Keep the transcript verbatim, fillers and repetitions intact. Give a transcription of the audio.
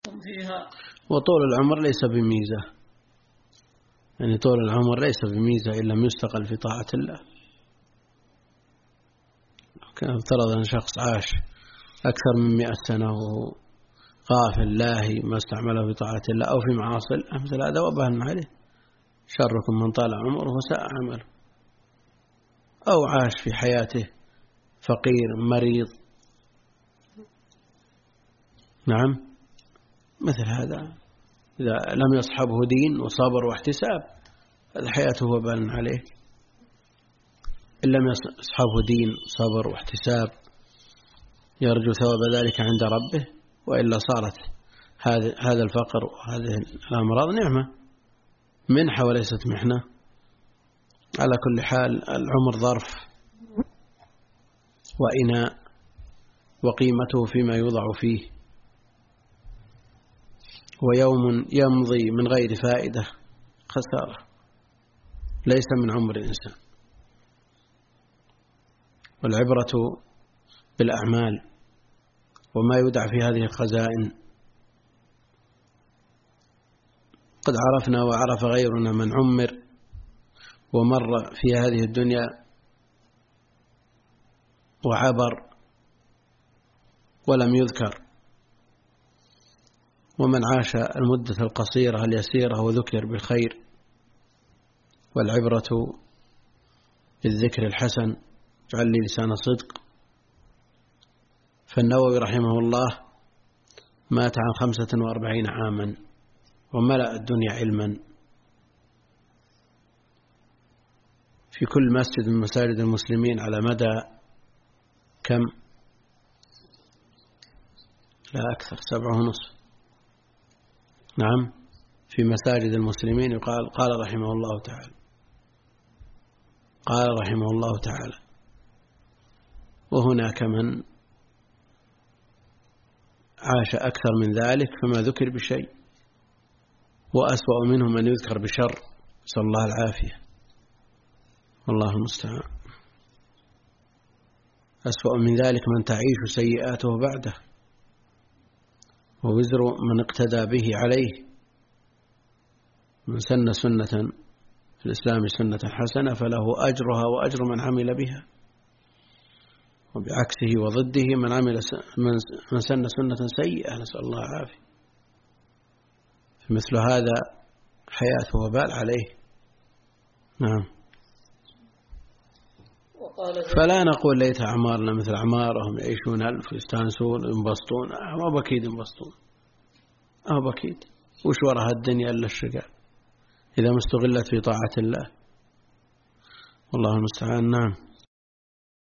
فيها. وطول العمر ليس بميزة، يعني طول العمر ليس بميزة إن لم يستقل في طاعة الله. كان افترض أن شخص عاش أكثر من مئة سنة وهو غافل لاهي ما استعمله في طاعة الله أو في معاصي الله، مثل هذا وبال عليه. شركم من طال عمره وساء عمله. أو عاش في حياته فقير مريض، نعم، مثل هذا إذا لم يصحبه دين وصبر واحتساب هذا حياته وبال عليه. إن لم يصحبه دين صبر واحتساب يرجو ثواب ذلك عند ربه، وإلا صارت هذا الفقر وهذه الأمراض نعمة، منحة وليست محنة. على كل حال العمر ظرف وإناء، وقيمته فيما يوضع فيه، ويوم يمضي من غير فائدة خسارة، ليس من عمر الإنسان. والعبرة بالأعمال وما يودع في هذه الخزائن. قد عرفنا وعرف غيرنا من عمر ومر في هذه الدنيا وعبر ولم يذكر، ومن عاش المدة القصيرة اليسيرة وذكر بالخير. والعبرة بالذكر الحسن، اجعل لي لسان صدق. فالنووي رحمه الله مات عن خمسة وأربعين عاما وملأ الدنيا علما، في كل مسجد من مساجد المسلمين على مدى كم؟ لا أكثر، سبعة ونصف. نعم، في مساجد المسلمين يقال قال رحمه الله تعالى، قال رحمه الله تعالى. وهناك من عاش أكثر من ذلك فما ذكر بشيء، وأسوأ منهم من يذكر بشر، نسأل الله العافية، والله المستعان. أسوأ من ذلك من تعيش سيئاته بعده، ووزر من اقتدى به عليه. من سن سنة في الإسلام سنة حسنة فله أجرها وأجر من عمل بها، وبعكسه وضده من عمل من سن سنة سيئة، نسأل الله العافية. مثل هذا حياة وبال عليه. نعم. فلا نقول ليت أعمارنا مثل أعمارهم يعيشون ألف ويستانسون وينبسطون، ما بكيد ينبسطون، ما بكيد. وش وراها الدنيا إلا الشقاء إذا ما استغلت في طاعة الله، والله المستعان. نعم.